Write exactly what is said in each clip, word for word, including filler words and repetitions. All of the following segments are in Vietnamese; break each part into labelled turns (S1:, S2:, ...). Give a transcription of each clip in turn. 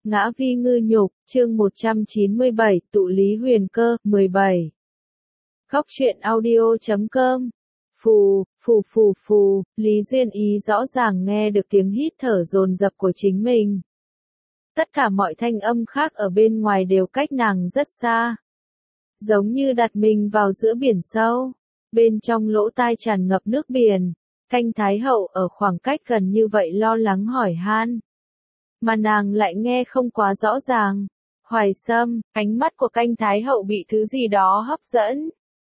S1: Ngã vi ngư nhục, chương một trăm chín mươi bảy, tụ lý huyền cơ, mười bảy. Góc truyện audio chấm com. Phù, phù phù phù, Lý Duyên Ý rõ ràng nghe được tiếng hít thở dồn dập của chính mình. Tất cả mọi thanh âm khác ở bên ngoài đều cách nàng rất xa. Giống như đặt mình vào giữa biển sâu. Bên trong lỗ tai tràn ngập nước biển. Canh Thái Hậu ở khoảng cách gần như vậy lo lắng hỏi han. Mà nàng lại nghe không quá rõ ràng. Hoài Sâm, ánh mắt của Canh Thái Hậu bị thứ gì đó hấp dẫn.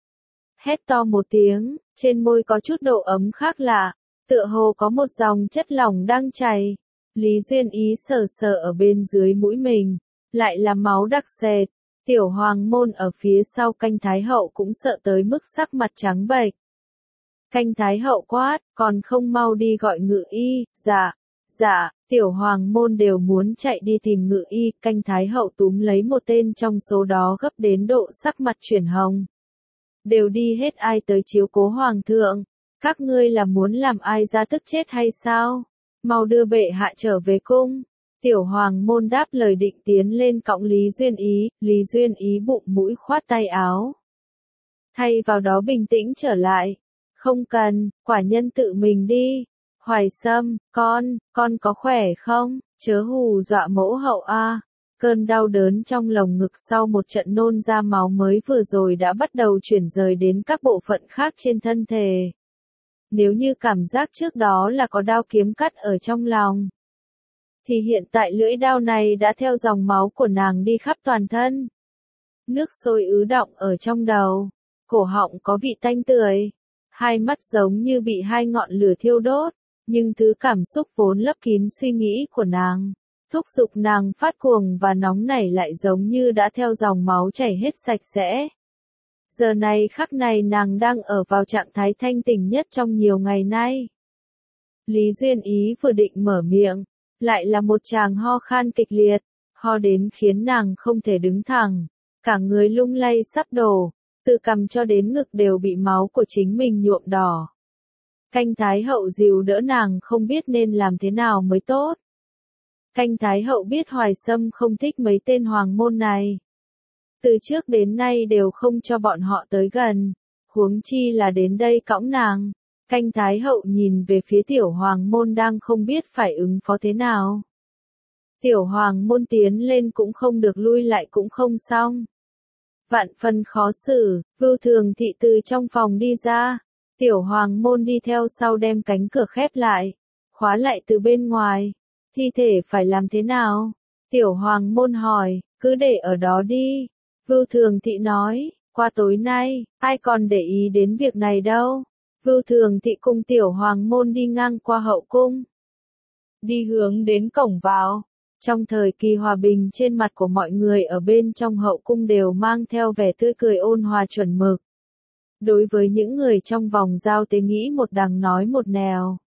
S1: Hét to một tiếng, trên môi có chút độ ấm khác lạ, tựa hồ có một dòng chất lỏng đang chảy. Lý Duyên Ý sờ sờ ở bên dưới mũi mình, lại là máu đặc sệt. Tiểu Hoàng Môn ở phía sau Canh Thái Hậu cũng sợ tới mức sắc mặt trắng bệch. Canh Thái Hậu quát, còn không mau đi gọi ngự y. Dạ, dạ, Tiểu Hoàng Môn đều muốn chạy đi tìm ngự y. Canh Thái Hậu túm lấy một tên trong số đó gấp đến độ sắc mặt chuyển hồng. Đều đi hết, ai tới chiếu cố Hoàng thượng? Các ngươi là muốn làm ai ra tức chết hay sao? Mau đưa bệ hạ trở về cung. Tiểu Hoàng Môn đáp lời định tiến lên cõng Lý Duyên Ý. Lý Duyên Ý bụng mũi khoát tay áo. Thay vào đó bình tĩnh trở lại. Không cần, quả nhân tự mình đi. Hoài Sâm, con, con có khỏe không? Chớ hù dọa mẫu hậu a. Cơn đau đớn trong lồng ngực sau một trận nôn ra máu mới vừa rồi đã bắt đầu chuyển rời đến các bộ phận khác trên thân thể. Nếu như cảm giác trước đó là có đao kiếm cắt ở trong lòng, thì hiện tại lưỡi đao này đã theo dòng máu của nàng đi khắp toàn thân. Nước sôi ứ đọng ở trong đầu, cổ họng có vị tanh tưởi, hai mắt giống như bị hai ngọn lửa thiêu đốt, nhưng thứ cảm xúc vốn lấp kín suy nghĩ của nàng, thúc giục nàng phát cuồng và nóng nảy lại giống như đã theo dòng máu chảy hết sạch sẽ. Giờ này khắc này nàng đang ở vào trạng thái thanh tỉnh nhất trong nhiều ngày nay. Lý Duyên Ý vừa định mở miệng, lại là một tràng ho khan kịch liệt, ho đến khiến nàng không thể đứng thẳng, cả người lung lay sắp đổ, từ cằm cho đến ngực đều bị máu của chính mình nhuộm đỏ. Canh Thái Hậu dìu đỡ nàng không biết nên làm thế nào mới tốt. Canh Thái Hậu biết Hoài Sâm không thích mấy tên hoàng môn này. Từ trước đến nay đều không cho bọn họ tới gần, huống chi là đến đây cõng nàng. Canh Thái Hậu nhìn về phía Tiểu Hoàng Môn đang không biết phải ứng phó thế nào. Tiểu Hoàng Môn tiến lên cũng không được, lui lại cũng không xong. Vạn phần khó xử, Vưu Thường Thị từ trong phòng đi ra. Tiểu Hoàng Môn đi theo sau đem cánh cửa khép lại, khóa lại từ bên ngoài. Thi thể phải làm thế nào? Tiểu Hoàng Môn hỏi, cứ để ở đó đi. Vưu Thường Thị nói, qua tối nay, ai còn để ý đến việc này đâu. Vưu Thường Thị cùng Tiểu Hoàng Môn đi ngang qua hậu cung, đi hướng đến cổng vào. Trong thời kỳ hòa bình, trên mặt của mọi người ở bên trong hậu cung đều mang theo vẻ tươi cười ôn hòa chuẩn mực. Đối với những người trong vòng giao tế nghĩ một đằng nói một nẻo.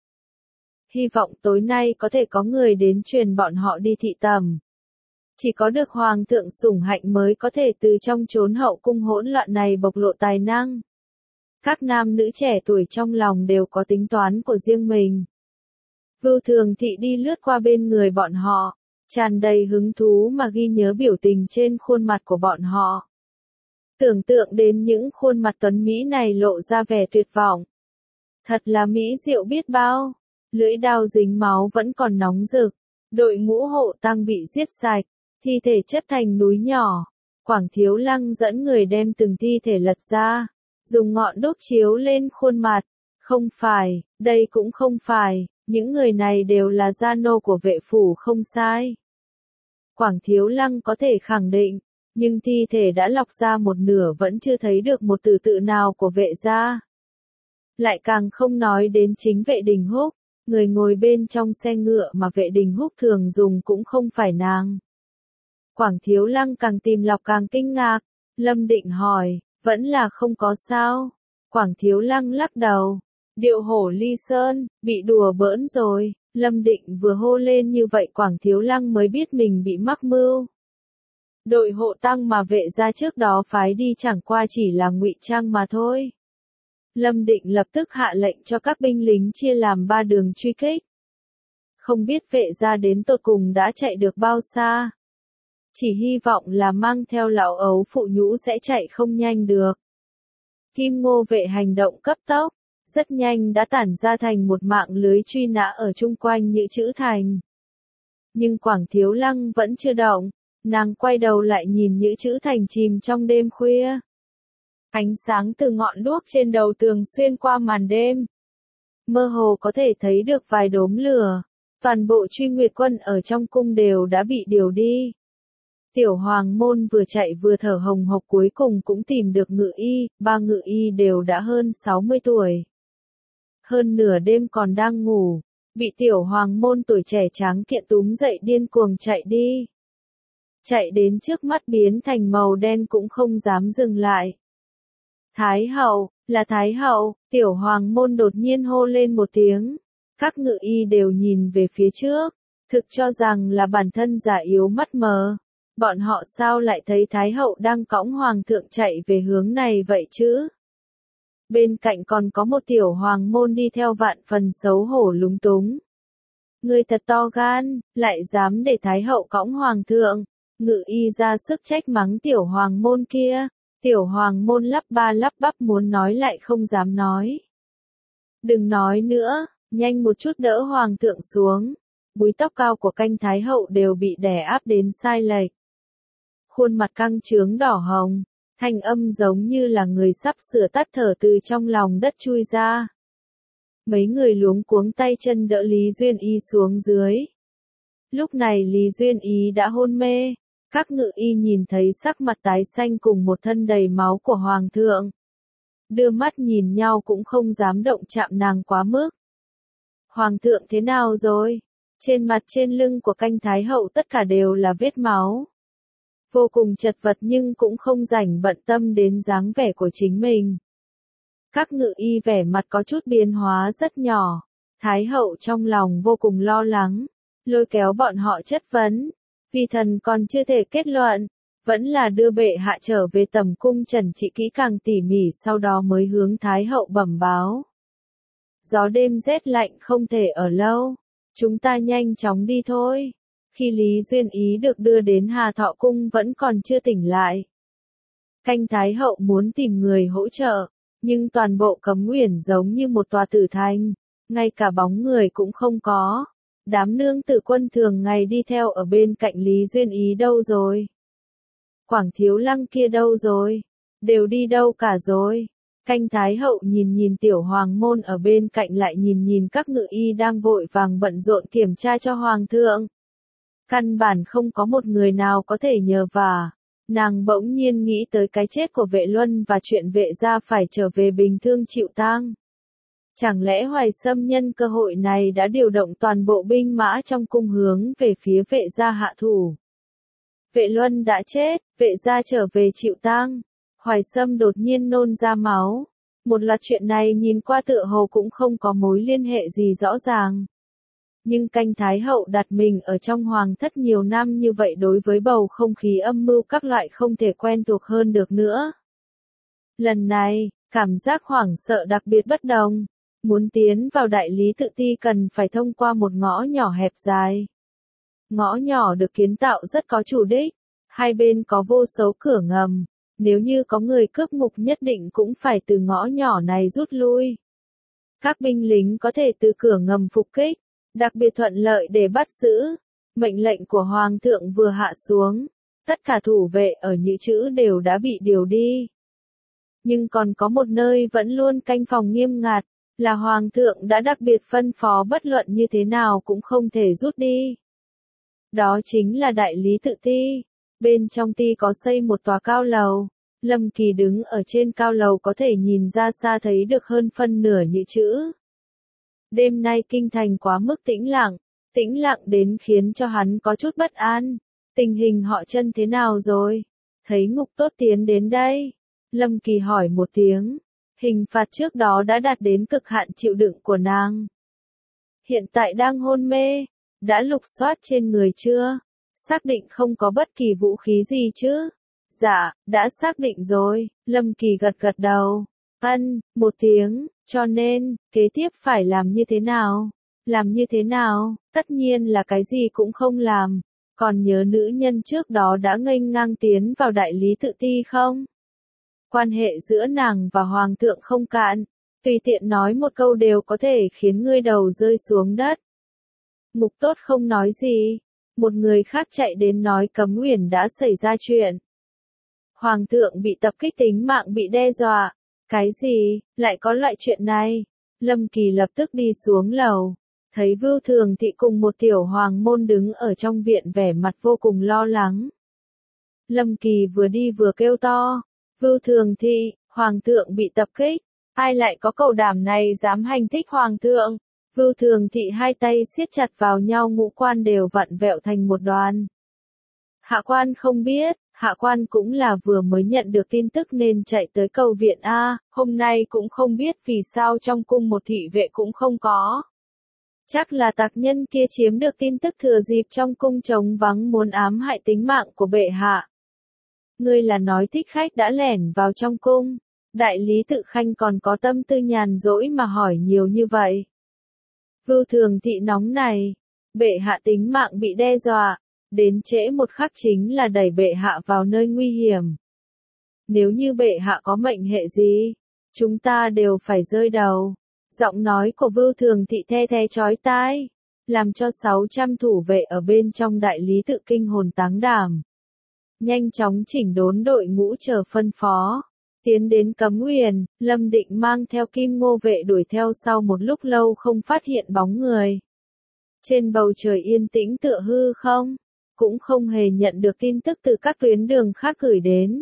S1: Hy vọng tối nay có thể có người đến truyền bọn họ đi thị tẩm. Chỉ có được Hoàng thượng sủng hạnh mới có thể từ trong chốn hậu cung hỗn loạn này bộc lộ tài năng. Các nam nữ trẻ tuổi trong lòng đều có tính toán của riêng mình. Vưu Thường Thị đi lướt qua bên người bọn họ, tràn đầy hứng thú mà ghi nhớ biểu tình trên khuôn mặt của bọn họ. Tưởng tượng đến những khuôn mặt tuấn Mỹ này lộ ra vẻ tuyệt vọng. Thật là mỹ diệu biết bao, lưỡi đao dính máu vẫn còn nóng rực, đội ngũ hộ tang bị giết sạch, thi thể chất thành núi nhỏ. Quảng Thiếu Lăng dẫn người đem từng thi thể lật ra, dùng ngọn đuốc chiếu lên khuôn mặt. Không phải, đây cũng không phải, những người này đều là gia nô của vệ phủ không sai. Quảng Thiếu Lăng có thể khẳng định, nhưng thi thể đã lọc ra một nửa vẫn chưa thấy được một từ tự nào của vệ gia. Lại càng không nói đến chính vệ Đình Húc, người ngồi bên trong xe ngựa mà vệ Đình Húc thường dùng cũng không phải nàng. Quảng Thiếu Lăng càng tìm lọc càng kinh ngạc, Lâm Định hỏi, vẫn là không có sao? Quảng Thiếu Lăng lắc đầu, điệu hổ ly sơn, bị đùa bỡn rồi. Lâm Định vừa hô lên như vậy Quảng Thiếu Lăng mới biết mình bị mắc mưu. Đội hộ tang mà vệ gia trước đó phái đi chẳng qua chỉ là ngụy trang mà thôi. Lâm Định lập tức hạ lệnh cho các binh lính chia làm ba đường truy kích. Không biết vệ gia đến tột cùng đã chạy được bao xa, chỉ hy vọng là mang theo lão ấu phụ nhũ sẽ chạy không nhanh được. Kim Ngô vệ hành động cấp tốc, rất nhanh đã tản ra thành một mạng lưới truy nã ở chung quanh Nhữ Trữ Thành. Nhưng Quảng Thiếu Lăng vẫn chưa động, nàng quay đầu lại nhìn Nhữ Trữ Thành chìm trong đêm khuya. Ánh sáng từ ngọn đuốc trên đầu tường xuyên qua màn đêm. Mơ hồ có thể thấy được vài đốm lửa, toàn bộ Truy Nguyệt quân ở trong cung đều đã bị điều đi. Tiểu Hoàng môn vừa chạy vừa thở hồng hộc cuối cùng cũng tìm được Ngự Y, ba Ngự Y đều đã hơn sáu mươi tuổi. Hơn nửa đêm còn đang ngủ, bị Tiểu Hoàng môn tuổi trẻ tráng kiện túm dậy điên cuồng chạy đi. Chạy đến trước mắt biến thành màu đen cũng không dám dừng lại. Thái hậu, là Thái hậu, Tiểu Hoàng môn đột nhiên hô lên một tiếng. Các Ngự Y đều nhìn về phía trước, thực cho rằng là bản thân già yếu mắt mờ. Bọn họ sao lại thấy Thái hậu đang cõng Hoàng thượng chạy về hướng này vậy chứ? Bên cạnh còn có một Tiểu Hoàng môn đi theo vạn phần xấu hổ lúng túng. Ngươi thật to gan, lại dám để Thái hậu cõng Hoàng thượng. Ngự Y ra sức trách mắng Tiểu Hoàng môn kia. Tiểu Hoàng môn lắp ba lắp bắp muốn nói lại không dám nói. Đừng nói nữa, nhanh một chút đỡ Hoàng thượng xuống. Búi tóc cao của canh Thái hậu đều bị đè áp đến sai lệch. Khuôn mặt căng trướng đỏ hồng, thanh âm giống như là người sắp sửa tắt thở từ trong lòng đất chui ra. Mấy người luống cuống tay chân đỡ Lý Duyên Y xuống dưới. Lúc này Lý Duyên Y đã hôn mê, các Ngự Y nhìn thấy sắc mặt tái xanh cùng một thân đầy máu của Hoàng thượng. Đưa mắt nhìn nhau cũng không dám động chạm nàng quá mức. Hoàng thượng thế nào rồi? Trên mặt trên lưng của canh Thái hậu tất cả đều là vết máu. Vô cùng chật vật nhưng cũng không rảnh bận tâm đến dáng vẻ của chính mình. Các Ngự Y vẻ mặt có chút biến hóa rất nhỏ. Thái hậu trong lòng vô cùng lo lắng, lôi kéo bọn họ chất vấn. Vì thần còn chưa thể kết luận, vẫn là đưa bệ hạ trở về tầm cung trần trị kỹ càng tỉ mỉ sau đó mới hướng Thái hậu bẩm báo. Gió đêm rét lạnh không thể ở lâu, chúng ta nhanh chóng đi thôi. Khi Lý Duyên Ý được đưa đến Hà Thọ Cung vẫn còn chưa tỉnh lại. Canh Thái hậu muốn tìm người hỗ trợ, nhưng toàn bộ Cấm Uyển giống như một tòa tử thành, ngay cả bóng người cũng không có. Đám nương tử quân thường ngày đi theo ở bên cạnh Lý Duyên Ý đâu rồi? Quảng Thiếu Lăng kia đâu rồi? Đều đi đâu cả rồi? Canh Thái hậu nhìn nhìn Tiểu Hoàng môn ở bên cạnh lại nhìn nhìn các Ngự Y đang vội vàng bận rộn kiểm tra cho Hoàng thượng. Căn bản không có một người nào có thể nhờ vả. Nàng bỗng nhiên nghĩ tới cái chết của Vệ Luân và chuyện Vệ gia phải trở về bình thương chịu tang. Chẳng lẽ Hoài Sâm nhân cơ hội này đã điều động toàn bộ binh mã trong cung hướng về phía Vệ gia hạ thủ? Vệ Luân đã chết, Vệ gia trở về chịu tang. Hoài Sâm đột nhiên nôn ra máu. Một loạt chuyện này nhìn qua tựa hồ cũng không có mối liên hệ gì rõ ràng. Nhưng canh Thái hậu đặt mình ở trong hoàng thất nhiều năm như vậy đối với bầu không khí âm mưu các loại không thể quen thuộc hơn được nữa. Lần này, cảm giác hoảng sợ đặc biệt bất đồng. Muốn tiến vào đại lý tự ti cần phải thông qua một ngõ nhỏ hẹp dài. Ngõ nhỏ được kiến tạo rất có chủ đích. Hai bên có vô số cửa ngầm. Nếu như có người cướp ngục nhất định cũng phải từ ngõ nhỏ này rút lui. Các binh lính có thể từ cửa ngầm phục kích. Đặc biệt thuận lợi để bắt giữ. Mệnh lệnh của Hoàng thượng vừa hạ xuống. Tất cả thủ vệ ở Nhữ Trữ đều đã bị điều đi. Nhưng còn có một nơi vẫn luôn canh phòng nghiêm ngặt. Là Hoàng thượng đã đặc biệt phân phó bất luận như thế nào cũng không thể rút đi. Đó chính là đại lý tự ti. Bên trong ti có xây một tòa cao lầu. Lâm Kỳ đứng ở trên cao lầu có thể nhìn ra xa thấy được hơn phân nửa Nhữ Trữ. Đêm nay kinh thành quá mức tĩnh lặng, tĩnh lặng đến khiến cho hắn có chút bất an. Tình hình họ Chân thế nào rồi? Thấy Ngục Tốt tiến đến đây. Lâm Kỳ hỏi một tiếng. Hình phạt trước đó đã đạt đến cực hạn chịu đựng của nàng. Hiện tại đang hôn mê. Đã lục soát trên người chưa? Xác định không có bất kỳ vũ khí gì chứ? Dạ, đã xác định rồi. Lâm Kỳ gật gật đầu. Ân, một tiếng, cho nên, kế tiếp phải làm như thế nào? Làm như thế nào? Tất nhiên là cái gì cũng không làm. Còn nhớ nữ nhân trước đó đã nghênh ngang tiến vào đại lý tự ti không? Quan hệ giữa nàng và hoàng thượng không cạn, tùy tiện nói một câu đều có thể khiến ngươi đầu rơi xuống đất. Mục Tốt không nói gì, một người khác chạy đến nói Cấm Uyển đã xảy ra chuyện. Hoàng thượng bị tập kích, tính mạng bị đe dọa. Cái gì, lại có loại chuyện này? Lâm Kỳ lập tức đi xuống lầu, thấy Vưu Thường Thị cùng một tiểu hoàng môn đứng ở trong viện vẻ mặt vô cùng lo lắng. Lâm Kỳ vừa đi vừa kêu to, Vưu Thường Thị, hoàng thượng bị tập kích, ai lại có cẩu đảm này dám hành thích hoàng thượng? Vưu Thường Thị hai tay siết chặt vào nhau, ngũ quan đều vặn vẹo thành một đoàn. Hạ quan không biết, hạ quan cũng là vừa mới nhận được tin tức nên chạy tới cầu viện A, hôm nay cũng không biết vì sao trong cung một thị vệ cũng không có. Chắc là tặc nhân kia chiếm được tin tức thừa dịp trong cung trống vắng muốn ám hại tính mạng của bệ hạ. Ngươi là nói thích khách đã lẻn vào trong cung, đại lý tự khanh còn có tâm tư nhàn rỗi mà hỏi nhiều như vậy. Vưu Thường Thị nóng này, bệ hạ tính mạng bị đe dọa, đến trễ một khắc chính là đẩy bệ hạ vào nơi nguy hiểm. Nếu như bệ hạ có mệnh hệ gì, chúng ta đều phải rơi đầu. Giọng nói của Vưu Thường Thị the the chói tai, làm cho sáu trăm thủ vệ ở bên trong đại lý tự kinh hồn táng đảm. Nhanh chóng chỉnh đốn đội ngũ chờ phân phó. Tiến đến Cấm Uyển, Lâm Định mang theo Kim Ngô vệ đuổi theo sau một lúc lâu không phát hiện bóng người. Trên bầu trời yên tĩnh tựa hư không, cũng không hề nhận được tin tức từ các tuyến đường khác gửi đến.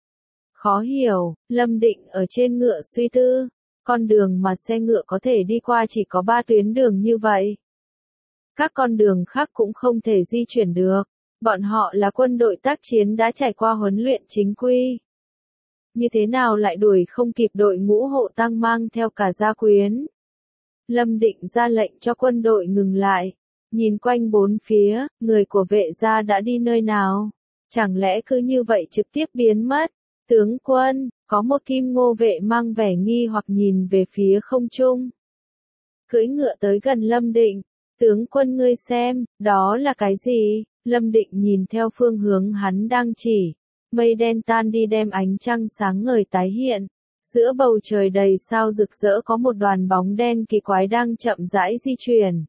S1: Khó hiểu, Lâm Định ở trên ngựa suy tư, con đường mà xe ngựa có thể đi qua chỉ có ba tuyến đường như vậy. Các con đường khác cũng không thể di chuyển được, bọn họ là quân đội tác chiến đã trải qua huấn luyện chính quy. Như thế nào lại đuổi không kịp đội ngũ hộ tang mang theo cả gia quyến. Lâm Định ra lệnh cho quân đội ngừng lại, nhìn quanh bốn phía, người của vệ gia đã đi nơi nào? Chẳng lẽ cứ như vậy trực tiếp biến mất? Tướng quân, có một Kim Ngô vệ mang vẻ nghi hoặc nhìn về phía không trung. Cưỡi ngựa tới gần Lâm Định, tướng quân ngươi xem, đó là cái gì? Lâm Định nhìn theo phương hướng hắn đang chỉ. Mây đen tan đi đem ánh trăng sáng ngời tái hiện. Giữa bầu trời đầy sao rực rỡ có một đoàn bóng đen kỳ quái đang chậm rãi di chuyển.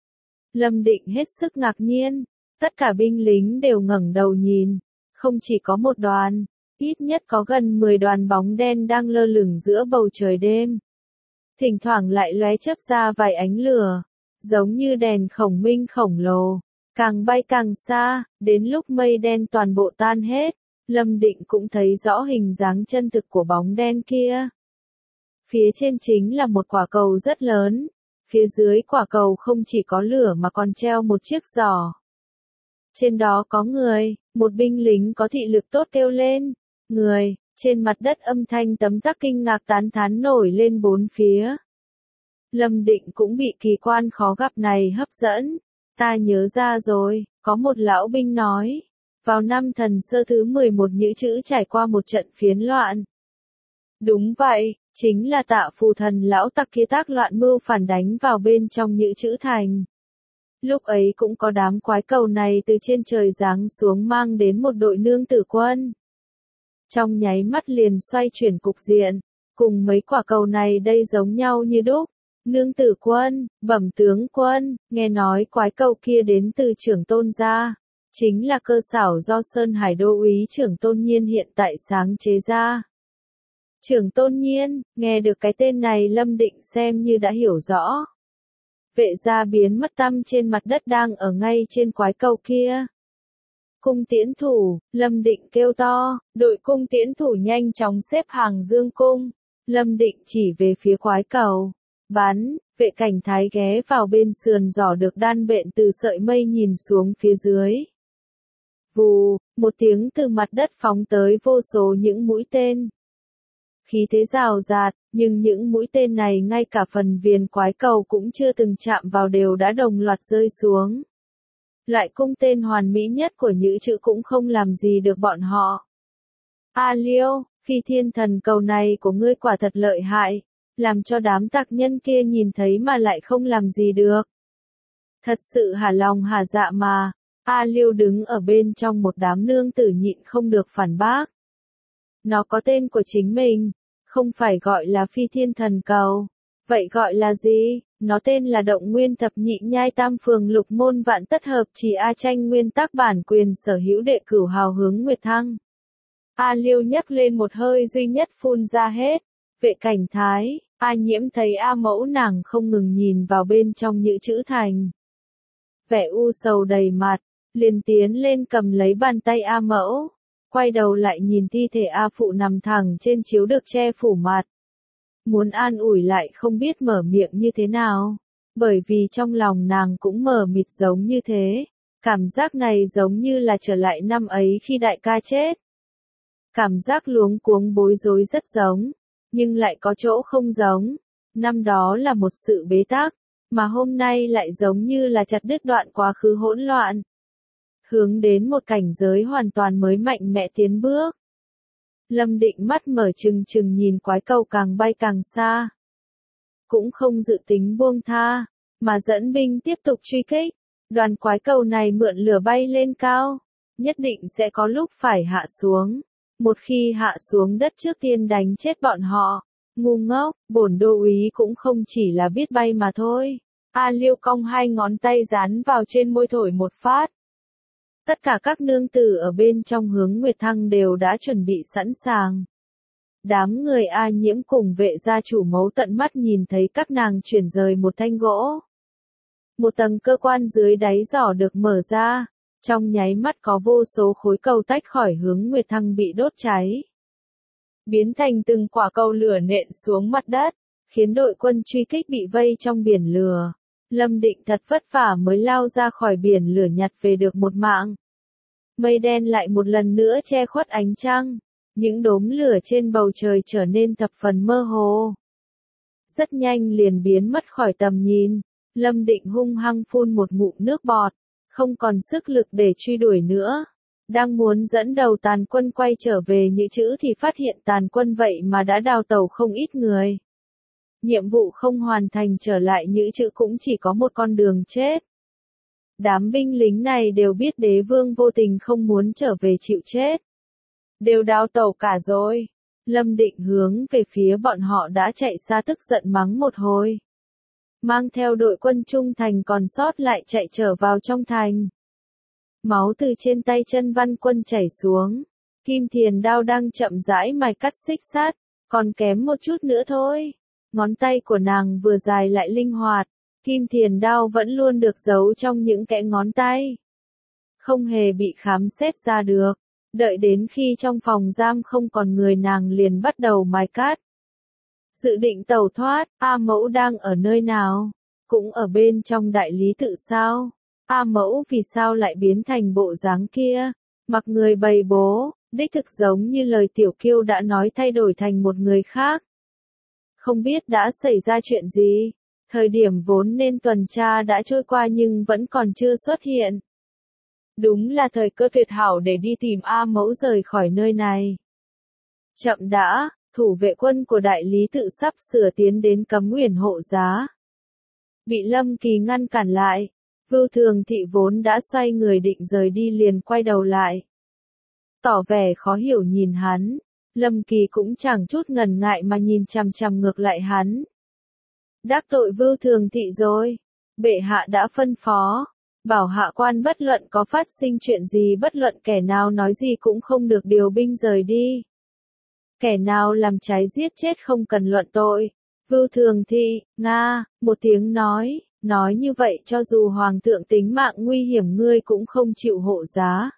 S1: Lâm Định hết sức ngạc nhiên. Tất cả binh lính đều ngẩng đầu nhìn. Không chỉ có một đoàn, ít nhất có gần mười đoàn bóng đen đang lơ lửng giữa bầu trời đêm. Thỉnh thoảng lại lóe chớp ra vài ánh lửa, giống như đèn khổng minh khổng lồ. Càng bay càng xa, đến lúc mây đen toàn bộ tan hết. Lâm Định cũng thấy rõ hình dáng chân thực của bóng đen kia. Phía trên chính là một quả cầu rất lớn, phía dưới quả cầu không chỉ có lửa mà còn treo một chiếc giỏ. Trên đó có người, một binh lính có thị lực tốt kêu lên, người, trên mặt đất âm thanh tấm tắc kinh ngạc tán thán nổi lên bốn phía. Lâm Định cũng bị kỳ quan khó gặp này hấp dẫn, ta nhớ ra rồi, có một lão binh nói. Vào năm Thần Sơ thứ mười một Nhữ Chữ trải qua một trận phiến loạn. Đúng vậy, chính là Tạ Phù Thần lão tặc kia tác loạn mưu phản đánh vào bên trong Nhữ Chữ thành. Lúc ấy cũng có đám quái cầu này từ trên trời giáng xuống mang đến một đội nương tử quân. Trong nháy mắt liền xoay chuyển cục diện, cùng mấy quả cầu này đây giống nhau như đúc. Nương tử quân, bẩm tướng quân, nghe nói quái cầu kia đến từ trưởng tôn gia. Chính là cơ xảo do Sơn Hải Đô úy trưởng Tôn Nhiên hiện tại sáng chế ra. Trưởng Tôn Nhiên, nghe được cái tên này Lâm Định xem như đã hiểu rõ. Vệ gia biến mất tăm trên mặt đất đang ở ngay trên quái cầu kia. Cung tiễn thủ, Lâm Định kêu to, đội cung tiễn thủ nhanh chóng xếp hàng dương cung. Lâm Định chỉ về phía quái cầu. Bắn, vệ cảnh thái ghé vào bên sườn giỏ được đan bện từ sợi mây nhìn xuống phía dưới. Vù, một tiếng từ mặt đất phóng tới vô số những mũi tên. Khí thế rào rạt, nhưng những mũi tên này ngay cả phần viền quái cầu cũng chưa từng chạm vào đều đã đồng loạt rơi xuống. Loại cung tên hoàn mỹ nhất của Nhữ Chữ cũng không làm gì được bọn họ. A Liêu, phi thiên thần cầu này của ngươi quả thật lợi hại, làm cho đám tặc nhân kia nhìn thấy mà lại không làm gì được. Thật sự hả lòng hả dạ mà. A Liêu đứng ở bên trong một đám nương tử nhịn không được phản bác. Nó có tên của chính mình, không phải gọi là Phi Thiên Thần Cầu. Vậy gọi là gì? Nó tên là Động Nguyên Thập Nhị Nhai Tam Phường Lục Môn Vạn Tất Hợp Chỉ A Tranh nguyên tắc bản quyền sở hữu đệ cửu hào hướng Nguyệt Thăng. A Liêu nhấc lên một hơi duy nhất phun ra hết. Vệ Cảnh Thái, A Nhiễm thấy A Mẫu nàng không ngừng nhìn vào bên trong những chữ thành. Vẻ u sầu đầy mặt, liền tiến lên cầm lấy bàn tay A Mẫu, quay đầu lại nhìn thi thể A Phụ nằm thẳng trên chiếu được che phủ mặt. Muốn an ủi lại không biết mở miệng như thế nào, bởi vì trong lòng nàng cũng mờ mịt giống như thế. Cảm giác này giống như là trở lại năm ấy khi đại ca chết. Cảm giác luống cuống bối rối rất giống, nhưng lại có chỗ không giống. Năm đó là một sự bế tắc, mà hôm nay lại giống như là chặt đứt đoạn quá khứ hỗn loạn. Hướng đến một cảnh giới hoàn toàn mới mạnh mẽ tiến bước. Lâm Định mắt mở trừng trừng nhìn quái cầu càng bay càng xa. Cũng không dự tính buông tha, mà dẫn binh tiếp tục truy kích. Đoàn quái cầu này mượn lửa bay lên cao, nhất định sẽ có lúc phải hạ xuống. Một khi hạ xuống đất trước tiên đánh chết bọn họ. Ngu ngốc, bổn đô úy cũng không chỉ là biết bay mà thôi. A Liêu cong hai ngón tay dán vào trên môi thổi một phát. Tất cả các nương tử ở bên trong hướng Nguyệt Thăng đều đã chuẩn bị sẵn sàng. Đám người A Nhiễm cùng vệ gia chủ mấu tận mắt nhìn thấy các nàng chuyển rời một thanh gỗ. Một tầng cơ quan dưới đáy giỏ được mở ra, trong nháy mắt có vô số khối cầu tách khỏi hướng Nguyệt Thăng bị đốt cháy. Biến thành từng quả cầu lửa nện xuống mặt đất, khiến đội quân truy kích bị vây trong biển lửa. Lâm Định thật vất vả mới lao ra khỏi biển lửa nhặt về được một mạng. Mây đen lại một lần nữa che khuất ánh trăng, những đốm lửa trên bầu trời trở nên thập phần mơ hồ. Rất nhanh liền biến mất khỏi tầm nhìn, Lâm Định hung hăng phun một ngụm nước bọt, không còn sức lực để truy đuổi nữa. Đang muốn dẫn đầu tàn quân quay trở về Nhữ Chữ thì phát hiện tàn quân vậy mà đã đào tẩu không ít người. Nhiệm vụ không hoàn thành trở lại Nhữ Chữ cũng chỉ có một con đường chết. Đám binh lính này đều biết đế vương vô tình không muốn trở về chịu chết. Đều đào tẩu cả rồi. Lâm Định hướng về phía bọn họ đã chạy xa tức giận mắng một hồi. Mang theo đội quân trung thành còn sót lại chạy trở vào trong thành. Máu từ trên tay chân Văn Quân chảy xuống. Kim Thiền đao đang chậm rãi mài cắt xích sắt, còn kém một chút nữa thôi. Ngón tay của nàng vừa dài lại linh hoạt, Kim Thiền đao vẫn luôn được giấu trong những kẽ ngón tay. Không hề bị khám xét ra được. Đợi đến khi trong phòng giam không còn người nàng liền bắt đầu mài cắt. Dự định tẩu thoát, A Mẫu đang ở nơi nào? Cũng ở bên trong đại lý tự sao? A Mẫu vì sao lại biến thành bộ dáng kia? Mặc người bầy bố, đích thực giống như lời Tiểu Kiêu đã nói thay đổi thành một người khác. Không biết đã xảy ra chuyện gì? Thời điểm vốn nên tuần tra đã trôi qua nhưng vẫn còn chưa xuất hiện. Đúng là thời cơ tuyệt hảo để đi tìm A Mẫu rời khỏi nơi này. Chậm đã, thủ vệ quân của đại lý tự sắp sửa tiến đến Cấm Uyển hộ giá. Bị Lâm Kỳ ngăn cản lại, Vưu Thường Thị vốn đã xoay người định rời đi liền quay đầu lại. Tỏ vẻ khó hiểu nhìn hắn, Lâm Kỳ cũng chẳng chút ngần ngại mà nhìn chằm chằm ngược lại hắn. Đắc tội Vưu Thường Thị rồi, bệ hạ đã phân phó. Bảo hạ quan bất luận có phát sinh chuyện gì bất luận kẻ nào nói gì cũng không được điều binh rời đi. Kẻ nào làm trái giết chết không cần luận tội. Vưu Thường Thị, Nga, một tiếng nói, nói như vậy cho dù hoàng thượng tính mạng nguy hiểm ngươi cũng không chịu hộ giá.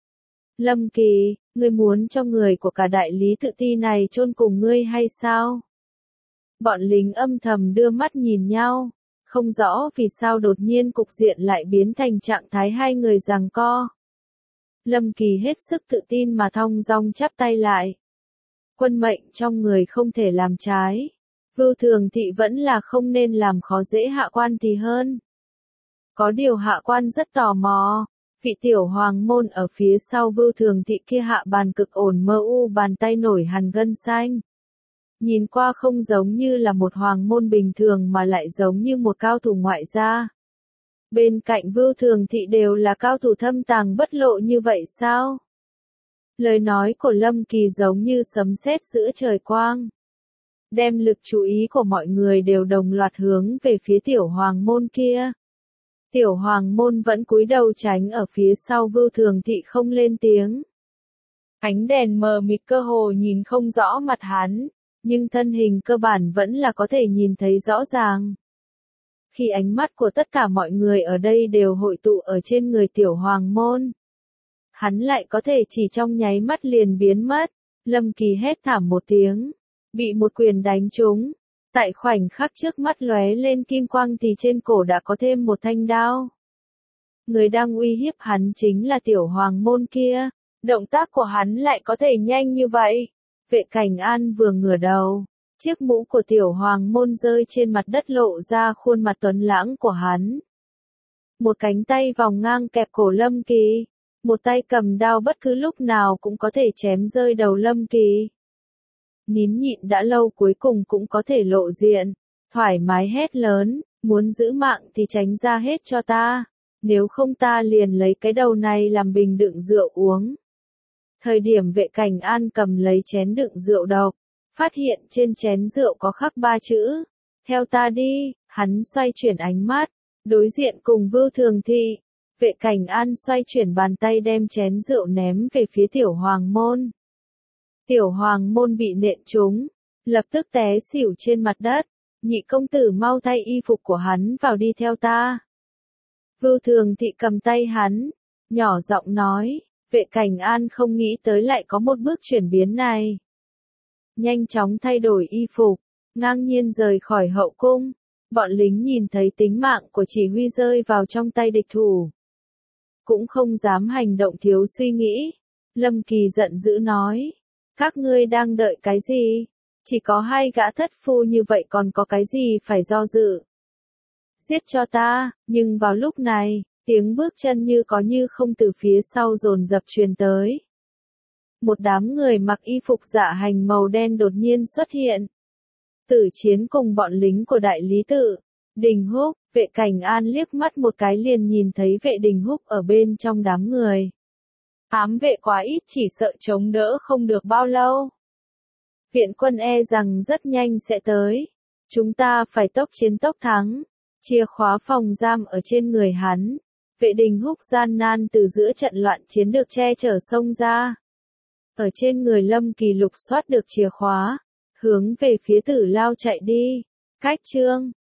S1: Lâm Kỳ, ngươi muốn cho người của cả đại lý tự ti này chôn cùng ngươi hay sao? Bọn lính âm thầm đưa mắt nhìn nhau. Không rõ vì sao đột nhiên cục diện lại biến thành trạng thái hai người giằng co. Lâm Kỳ hết sức tự tin mà thong dong chắp tay lại. Quân mệnh trong người không thể làm trái. Vưu Thường Thị vẫn là không nên làm khó dễ hạ quan thì hơn. Có điều hạ quan rất tò mò. Vị tiểu hoàng môn ở phía sau Vưu Thường Thị kia hạ bàn cực ổn mơ u bàn tay nổi hằn gân xanh. Nhìn qua không giống như là một hoàng môn bình thường mà lại giống như một cao thủ ngoại gia. Bên cạnh Vưu Thường Thị đều là cao thủ thâm tàng bất lộ như vậy sao? Lời nói của Lâm Kỳ giống như sấm sét giữa trời quang. Đem lực chú ý của mọi người đều đồng loạt hướng về phía tiểu hoàng môn kia. Tiểu hoàng môn vẫn cúi đầu tránh ở phía sau Vưu Thường Thị không lên tiếng. Ánh đèn mờ mịt cơ hồ nhìn không rõ mặt hắn, nhưng thân hình cơ bản vẫn là có thể nhìn thấy rõ ràng. Khi ánh mắt của tất cả mọi người ở đây đều hội tụ ở trên người tiểu hoàng môn, hắn lại có thể chỉ trong nháy mắt liền biến mất. Lâm Kỳ hét thảm một tiếng, bị một quyền đánh trúng. Tại khoảnh khắc trước mắt lóe lên kim quang thì trên cổ đã có thêm một thanh đao. Người đang uy hiếp hắn chính là tiểu hoàng môn kia. Động tác của hắn lại có thể nhanh như vậy. Vệ Cảnh An vừa ngửa đầu, chiếc mũ của tiểu hoàng môn rơi trên mặt đất lộ ra khuôn mặt tuấn lãng của hắn. Một cánh tay vòng ngang kẹp cổ Lâm Kỳ, một tay cầm đao bất cứ lúc nào cũng có thể chém rơi đầu Lâm Kỳ. Nín nhịn đã lâu cuối cùng cũng có thể lộ diện, thoải mái hét lớn, muốn giữ mạng thì tránh ra hết cho ta, nếu không ta liền lấy cái đầu này làm bình đựng rượu uống. Thời điểm Vệ Cảnh An cầm lấy chén đựng rượu độc, phát hiện trên chén rượu có khắc ba chữ, theo ta đi, hắn xoay chuyển ánh mắt, đối diện cùng Vưu Thường Thị. Vệ Cảnh An xoay chuyển bàn tay đem chén rượu ném về phía tiểu hoàng môn. Tiểu hoàng môn bị nện trúng, lập tức té xỉu trên mặt đất. Nhị công tử mau thay y phục của hắn vào đi theo ta. Vưu Thường Thị cầm tay hắn, nhỏ giọng nói. Vệ Cảnh An không nghĩ tới lại có một bước chuyển biến này. Nhanh chóng thay đổi y phục, ngang nhiên rời khỏi hậu cung. Bọn lính nhìn thấy tính mạng của chỉ huy rơi vào trong tay địch thủ, cũng không dám hành động thiếu suy nghĩ. Lâm Kỳ giận dữ nói, các ngươi đang đợi cái gì? Chỉ có hai gã thất phu như vậy còn có cái gì phải do dự? Giết cho ta. Nhưng vào lúc này, tiếng bước chân như có như không từ phía sau dồn dập truyền tới. Một đám người mặc y phục dạ hành màu đen đột nhiên xuất hiện. Tử Chiến cùng bọn lính của đại lý tự, Đình Húc. Vệ Cảnh An liếc mắt một cái liền nhìn thấy vệ Đình Húc ở bên trong đám người. Ám vệ quá ít, chỉ sợ chống đỡ không được bao lâu. Viện quân e rằng rất nhanh sẽ tới. Chúng ta phải tốc chiến tốc thắng. Chìa khóa phòng giam ở trên người hắn. Vệ Đình Húc gian nan từ giữa trận loạn chiến được che chở xông ra. Ở trên người Lâm Kỳ lục soát được chìa khóa, hướng về phía Tử Lao chạy đi. Cách chương